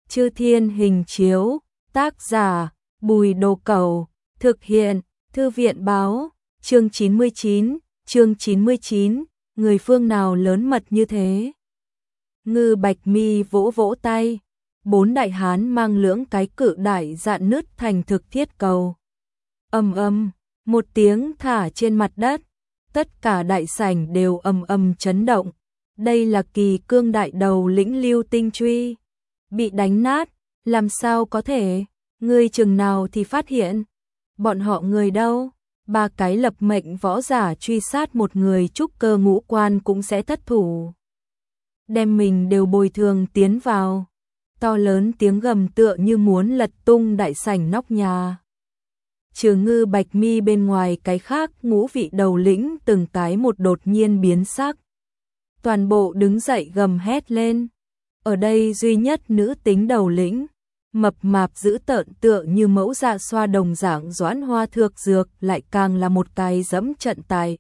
Chư Thiên Hình Chiếu, tác giả, Bùi Đồ Cẩu, thực hiện, Thư viện Báo, chương 99, người phương nào lớn mật như thế. Ngư Bạch Mi vỗ vỗ tay, 4 đại hán mang lưỡng cái cự đại dạn nứt thành thực thiết cầu. Ầm ầm, một tiếng thả trên mặt đất, tất cả đại sảnh đều ầm ầm chấn động. Đây là Kỳ Cương đại đầu lĩnh Lưu Tinh Truy, bị đánh nát, làm sao có thể? Ngươi chừng nào thì phát hiện? Bọn họ người đâu? 3 cái lập mệnh võ giả truy sát một người trúc cơ ngũ quan cũng sẽ thất thủ. Đem mình đều bồi thường tiến vào. To lớn tiếng gầm tựa như muốn lật tung đại sảnh nóc nhà. Trừ Ngư Bạch Mi bên ngoài, cái khác ngũ vị đầu lĩnh từng cái một đột nhiên biến sắc. Toàn bộ đứng dậy gầm hét lên. Ở đây duy nhất nữ tính đầu lĩnh, mập mạp dữ tợn tựa như mẫu dạ xoa đồng dạng Doãn Hoa Thược Dược lại càng là một cái dẫm trận tài.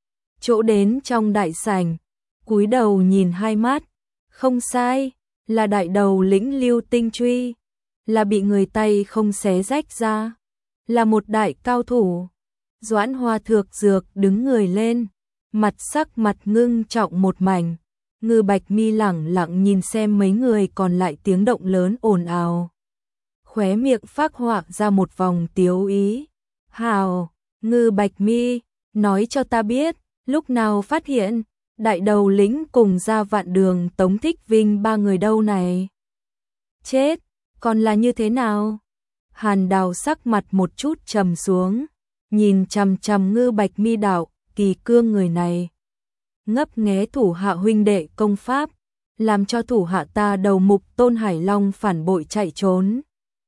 Chỗ đến trong đại sảnh, cúi đầu nhìn hai mắt, không sai, là đại đầu lĩnh Lưu Tinh Truy, là bị người tay không xé rách ra, là một đại cao thủ. Doãn Hoa Thược Dược đứng người lên, sắc mặt ngưng trọng một mảnh. Ngư Bạch Mi lẳng lặng nhìn xem mấy người còn lại, tiếng động lớn ồn ào. Khóe miệng phác họa ra một vòng tiếu ý. Hào, Ngư Bạch Mi, nói cho ta biết, lúc nào phát hiện, đại đầu lĩnh cùng Gia Vạn Đường Tống Thích Vinh 3 người đâu này? Chết, còn là như thế nào? Hàn Đào sắc mặt một chút trầm xuống, nhìn chằm chằm Ngư Bạch Mi đạo, Kỳ Cương người này. Ngấp nghé thủ hạ huynh đệ công pháp, làm cho thủ hạ ta đầu mục Tôn Hải Long phản bội chạy trốn.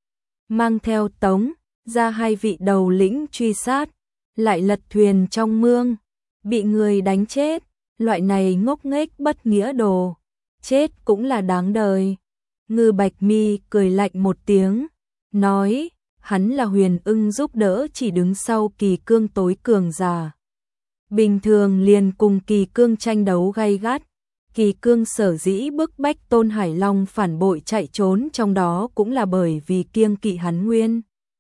Mang theo Tống, ra 2 vị đầu lĩnh truy sát, lại lật thuyền trong mương, bị người đánh chết, loại này ngốc nghếch bất nghĩa đồ, chết cũng là đáng đời. Ngư Bạch Mi cười lạnh một tiếng, nói, hắn là Huyền Ưng giúp đỡ chỉ đứng sau Kỳ Cương tối cường giả. Bình thường liền cùng Kỳ Cương tranh đấu gay gắt, Kỳ Cương sở dĩ bức bách Tôn Hải Long phản bội chạy trốn, trong đó cũng là bởi vì kiêng kỵ hắn nguyên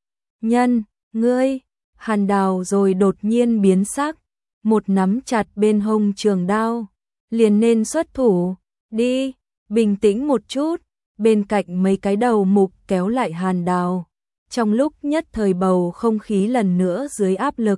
nhân. Ngươi, Hàn Đào rồi đột nhiên biến sắc, một nắm chặt bên hông trường đao, liền nên xuất thủ, đi, bình tĩnh một chút. Bên cạnh mấy cái đầu mục kéo lại Hàn Đào, trong lúc nhất thời bầu không khí lần nữa dưới áp lực.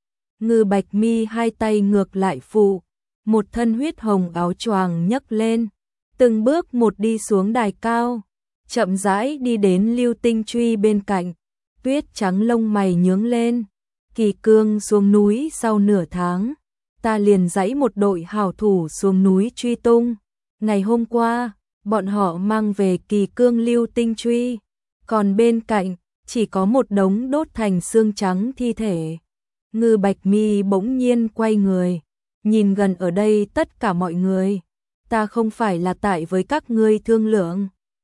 Ngư Bạch Mi 2 tay ngược lại phụ, một thân huyết hồng áo choàng nhấc lên, từng bước một đi xuống đài cao, chậm rãi đi đến Lưu Tinh Truy bên cạnh, tuyết trắng lông mày nhướng lên. Kỳ Cương xuống núi sau nửa tháng, ta liền dãy một đội hảo thủ xuống núi truy tung. Ngày hôm qua, bọn họ mang về Kỳ Cương Lưu Tinh Truy, còn bên cạnh chỉ có một đống đốt thành xương trắng thi thể. Ngư Bạch Mi bỗng nhiên quay người, nhìn gần ở đây tất cả mọi người. Ta không phải là tại với các ngươi thương lượng,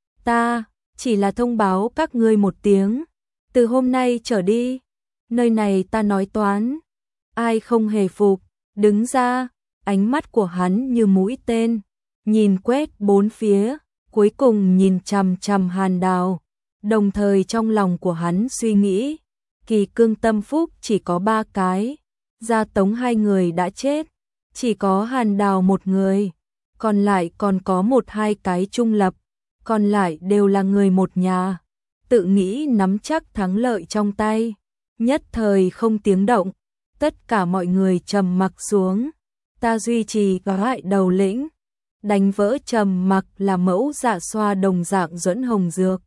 ta chỉ là thông báo các ngươi một tiếng. Từ hôm nay trở đi, nơi này ta nói toán. Ai không hề phục, đứng ra. Ánh mắt của hắn như mũi tên, nhìn quét bốn phía, cuối cùng nhìn chằm chằm Hàn Đào. Đồng thời trong lòng của hắn suy nghĩ, Kỳ Cương tâm phúc chỉ có 3 cái, Gia Tống 2 người đã chết, chỉ có Hàn Đào 1 người, còn lại còn có 1-2 cái trung lập, còn lại đều là người một nhà, tự nghĩ nắm chắc thắng lợi trong tay. Nhất thời không tiếng động, tất cả mọi người trầm mặc xuống. Ta duy trì gọi đầu lĩnh, đánh vỡ trầm mặc là mẫu dạ xoa đồng dạng Duẫn Hồng Dược.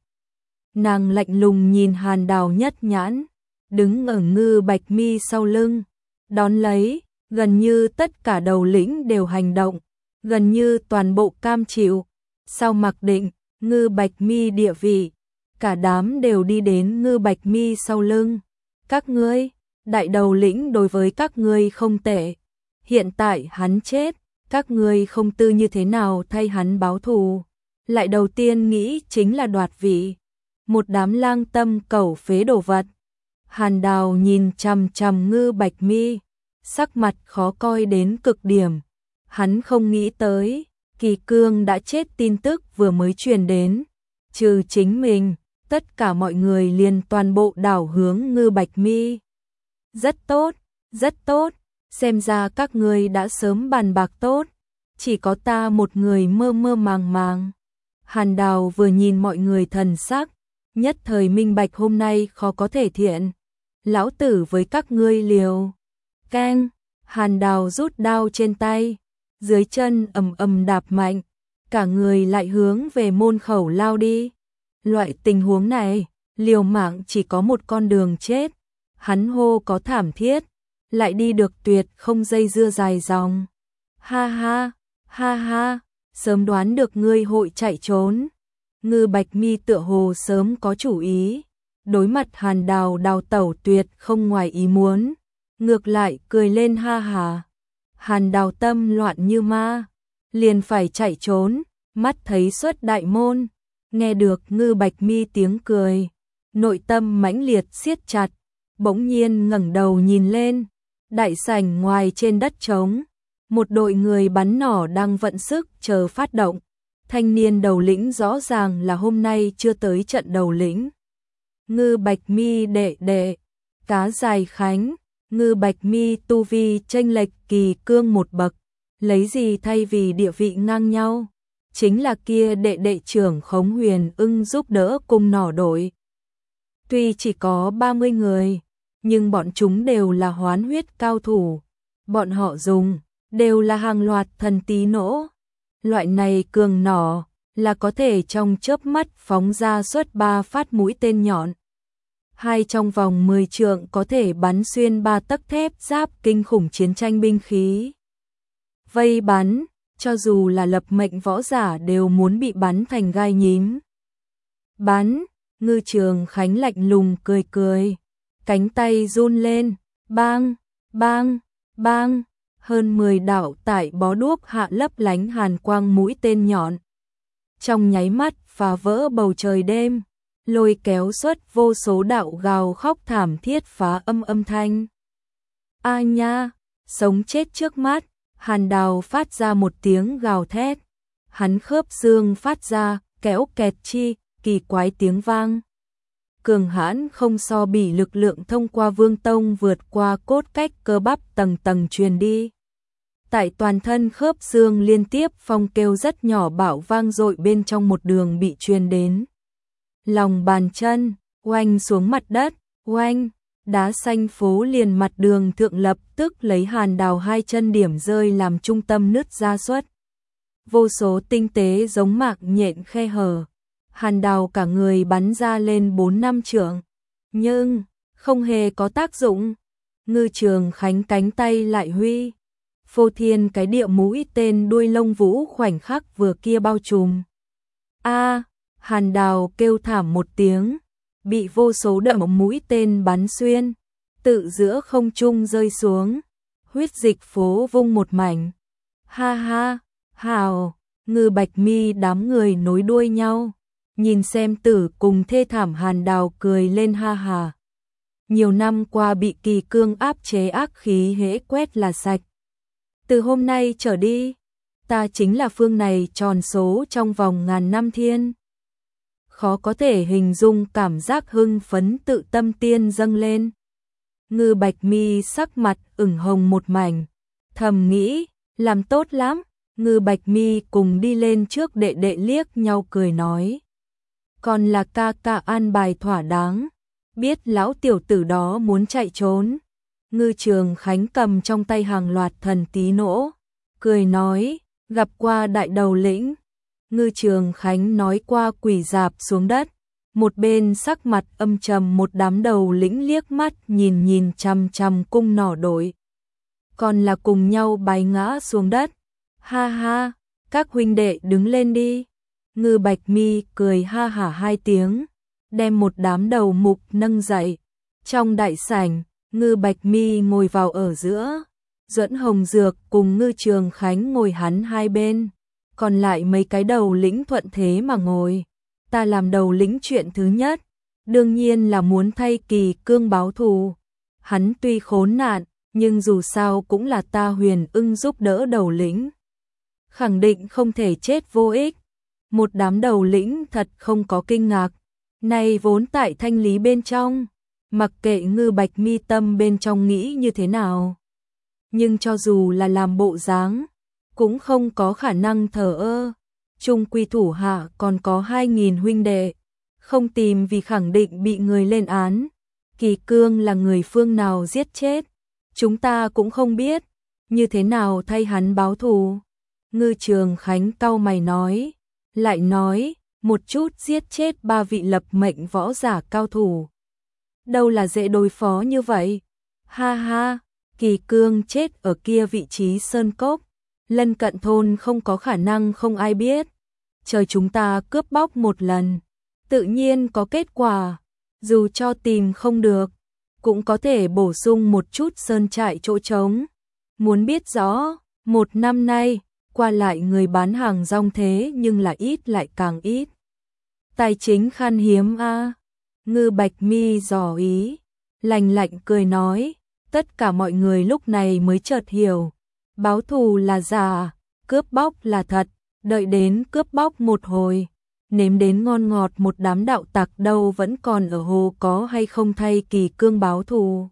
Nàng lạnh lùng nhìn Hàn Đào nhất nhãn, đứng ở Ngư Bạch Mi sau lưng, đón lấy, gần như tất cả đầu lĩnh đều hành động, gần như toàn bộ cam chịu. Sau mặc định Ngư Bạch Mi địa vị, cả đám đều đi đến Ngư Bạch Mi sau lưng. Các ngươi, đại đầu lĩnh đối với các ngươi không tệ, hiện tại hắn chết, các ngươi không tư như thế nào thay hắn báo thù, lại đầu tiên nghĩ chính là đoạt vị. Một đám lang tâm cẩu phế đồ vật. Hàn Đào nhìn chằm chằm Ngư Bạch Mi, sắc mặt khó coi đến cực điểm. Hắn không nghĩ tới, Kỳ Cương đã chết tin tức vừa mới truyền đến, Trừ chính mình, tất cả mọi người liền toàn bộ đảo hướng Ngư Bạch Mi. Rất tốt, rất tốt, xem ra các ngươi đã sớm bàn bạc tốt, chỉ có ta một người mơ mơ màng màng. Hàn Đào vừa nhìn mọi người thần sắc, nhất thời minh bạch hôm nay khó có thể thiện. Lão tử với các ngươi liều. Keng, Hàn Đào rút đao trên tay, dưới chân ầm ầm đạp mạnh, cả người lại hướng về môn khẩu lao đi. Loại tình huống này, liều mạng chỉ có một con đường chết. Hắn hô có thảm thiết, lại đi được tuyệt không dây dưa dài dòng. Ha ha, ha ha, sớm đoán được ngươi hội chạy trốn. Ngư Bạch Mi tựa hồ sớm có chủ ý, đối mặt Hàn Đào đào tẩu tuyệt không ngoài ý muốn, ngược lại cười lên ha hà. Hàn Đào tâm loạn như ma, liền phải chạy trốn, mắt thấy xuất đại môn, nghe được Ngư Bạch Mi tiếng cười, nội tâm mãnh liệt siết chặt, bỗng nhiên ngẩng đầu nhìn lên, đại sảnh ngoài trên đất trống, một đội người bắn nỏ đang vận sức chờ phát động. Thanh niên đầu lĩnh rõ ràng là hôm nay chưa tới trận đầu lĩnh. Ngư Bạch Mi đệ đệ, cá dài khánh, Ngư Bạch Mi tu vi chênh lệch kỳ cương một bậc, lấy gì thay vì địa vị ngang nhau, chính là kia đệ đệ trưởng Khống Huyền Ưng giúp đỡ cùng nỏ đội. Tuy chỉ có 30 người, nhưng bọn chúng đều là hoán huyết cao thủ, bọn họ dùng đều là hàng loạt thần tí nỗ. Loại này cường nỏ là có thể trong chớp mắt phóng ra suốt 3 phát mũi tên nhọn. Hai trong vòng 10 trượng có thể bắn xuyên 3 tấc thép giáp kinh khủng chiến tranh binh khí. Vây bắn, cho dù là lập mệnh võ giả đều muốn bị bắn thành gai nhím. Bắn, Ngư Trường Khánh lạnh lùng cười cười, cánh tay run lên, bang, bang, bang. Hơn 10 đạo tại bó đuốc hạ lấp lánh hàn quang mũi tên nhọn. Trong nháy mắt phá vỡ bầu trời đêm, lôi kéo xuất vô số đạo gào khóc thảm thiết phá âm thanh. A nha, sống chết trước mắt, Hàn Đào phát ra một tiếng gào thét. Hắn khớp xương phát ra, kéo kẹt chi, kỳ quái tiếng vang. Cường hãn không so bì lực lượng thông qua vương tông vượt qua cốt cách cơ bắp tầng tầng truyền đi. Tại toàn thân khớp xương liên tiếp phong kêu rất nhỏ bạo vang dội bên trong một đường bị truyền đến. Lòng bàn chân, oanh xuống mặt đất, oanh, đá xanh phố liền mặt đường thượng lập tức lấy Hàn Đào hai chân điểm rơi làm trung tâm nứt ra xuất. Vô số tinh tế giống mạc nhện khe hở. Hàn Đào cả người bắn ra lên 4-5 trượng, nhưng không hề có tác dụng. Ngư Trường Khánh cánh tay lại huy, phô thiên cái địa mũi tên đuôi lông vũ khoảnh khắc vừa kia bao trùm. A, Hàn Đào kêu thảm một tiếng, bị vô số đợm mũi tên bắn xuyên, tự giữa không trung rơi xuống, huyết dịch phố vung một mảnh. Ha ha, hào, Ngư Bạch Mi đám người nối đuôi nhau. Nhìn xem tử cùng thê thảm Hàn Đào cười lên ha hà. Nhiều năm qua bị kỳ cương áp chế ác khí hễ quét là sạch. Từ hôm nay trở đi, ta chính là phương này tròn số trong vòng ngàn năm thiên. Khó có thể hình dung cảm giác hưng phấn tự tâm tiên dâng lên. Ngư Bạch Mi sắc mặt ửng hồng một mảnh, thầm nghĩ, làm tốt lắm. Ngư Bạch Mi cùng đi lên trước đệ đệ liếc nhau cười nói. Còn là ca ca an bài thỏa đáng, biết lão tiểu tử đó muốn chạy trốn. Ngư Trường Khánh cầm trong tay hàng loạt thần tí nỗ, cười nói, gặp qua đại đầu lĩnh. Ngư Trường Khánh nói qua quỳ dạp xuống đất, một bên sắc mặt âm trầm một đám đầu lĩnh liếc mắt nhìn chằm chằm cung nỏ đội. Còn là cùng nhau bái ngã xuống đất. Ha ha, các huynh đệ đứng lên đi. Ngư Bạch Mi cười ha hả hai tiếng, đem một đám đầu mục nâng dậy. Trong đại sảnh, Ngư Bạch Mi ngồi vào ở giữa, Duẫn Hồng Dược cùng Ngư Trường Khánh ngồi hắn hai bên, còn lại mấy cái đầu lĩnh thuận thế mà ngồi. Ta làm đầu lĩnh chuyện thứ nhất, đương nhiên là muốn thay kỳ cương báo thù. Hắn tuy khốn nạn, nhưng dù sao cũng là ta Huyền Ưng giúp đỡ đầu lĩnh. Khẳng định không thể chết vô ích. Một đám đầu lĩnh thật không có kinh ngạc, này vốn tại thanh lý bên trong, mặc kệ Ngư Bạch Mi tâm bên trong nghĩ như thế nào. Nhưng cho dù là làm bộ dáng, cũng không có khả năng thờ ơ. Trung quy thủ hạ còn có 2.000 huynh đệ, không tìm vì khẳng định bị người lên án. Kỳ Cương là người phương nào giết chết, chúng ta cũng không biết, như thế nào thay hắn báo thù. Ngư Trường Khánh cau mày nói, lại nói, một chút giết chết 3 vị lập mệnh võ giả cao thủ. Đâu là dễ đối phó như vậy? Ha ha, Kỳ Cương chết ở kia vị trí sơn cốc, lân cận thôn không có khả năng không ai biết. Chờ chúng ta cướp bóc một lần, tự nhiên có kết quả, dù cho tìm không được, cũng có thể bổ sung một chút sơn trại chỗ trống. Muốn biết rõ, 1 năm nay, qua lại người bán hàng rong thế nhưng là ít lại càng ít. Tài chính khan hiếm a. Ngư Bạch Mi dò ý, lạnh lạnh cười nói, tất cả mọi người lúc này mới chợt hiểu, báo thù là giả, cướp bóc là thật, đợi đến cướp bóc một hồi, nếm đến ngon ngọt một đám đạo tặc đâu vẫn còn ở hồ có hay không thay Kỳ Cương báo thù.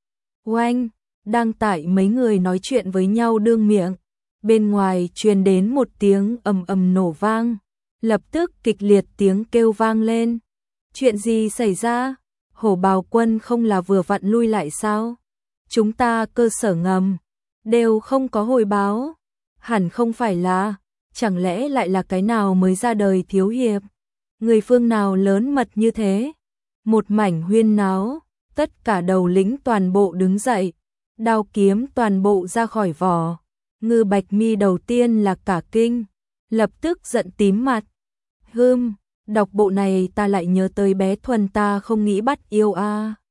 Oanh, đang tại mấy người nói chuyện với nhau đương miệng, bên ngoài truyền đến một tiếng ầm ầm nổ vang, lập tức kịch liệt tiếng kêu vang lên. Chuyện gì xảy ra? Hổ Bào quân không là vừa vặn lui lại sao? Chúng ta cơ sở ngầm đều không có hồi báo, hẳn không phải là, chẳng lẽ lại là cái nào mới ra đời thiếu hiệp? Người phương nào lớn mật như thế? Một mảnh huyên náo, tất cả đầu lĩnh toàn bộ đứng dậy, đao kiếm toàn bộ ra khỏi vỏ. Ngư Bạch Mi đầu tiên là cả kinh, lập tức giận tím mặt. Đọc bộ này ta lại nhớ tới bé Thuần ta không nghĩ bắt yêu a.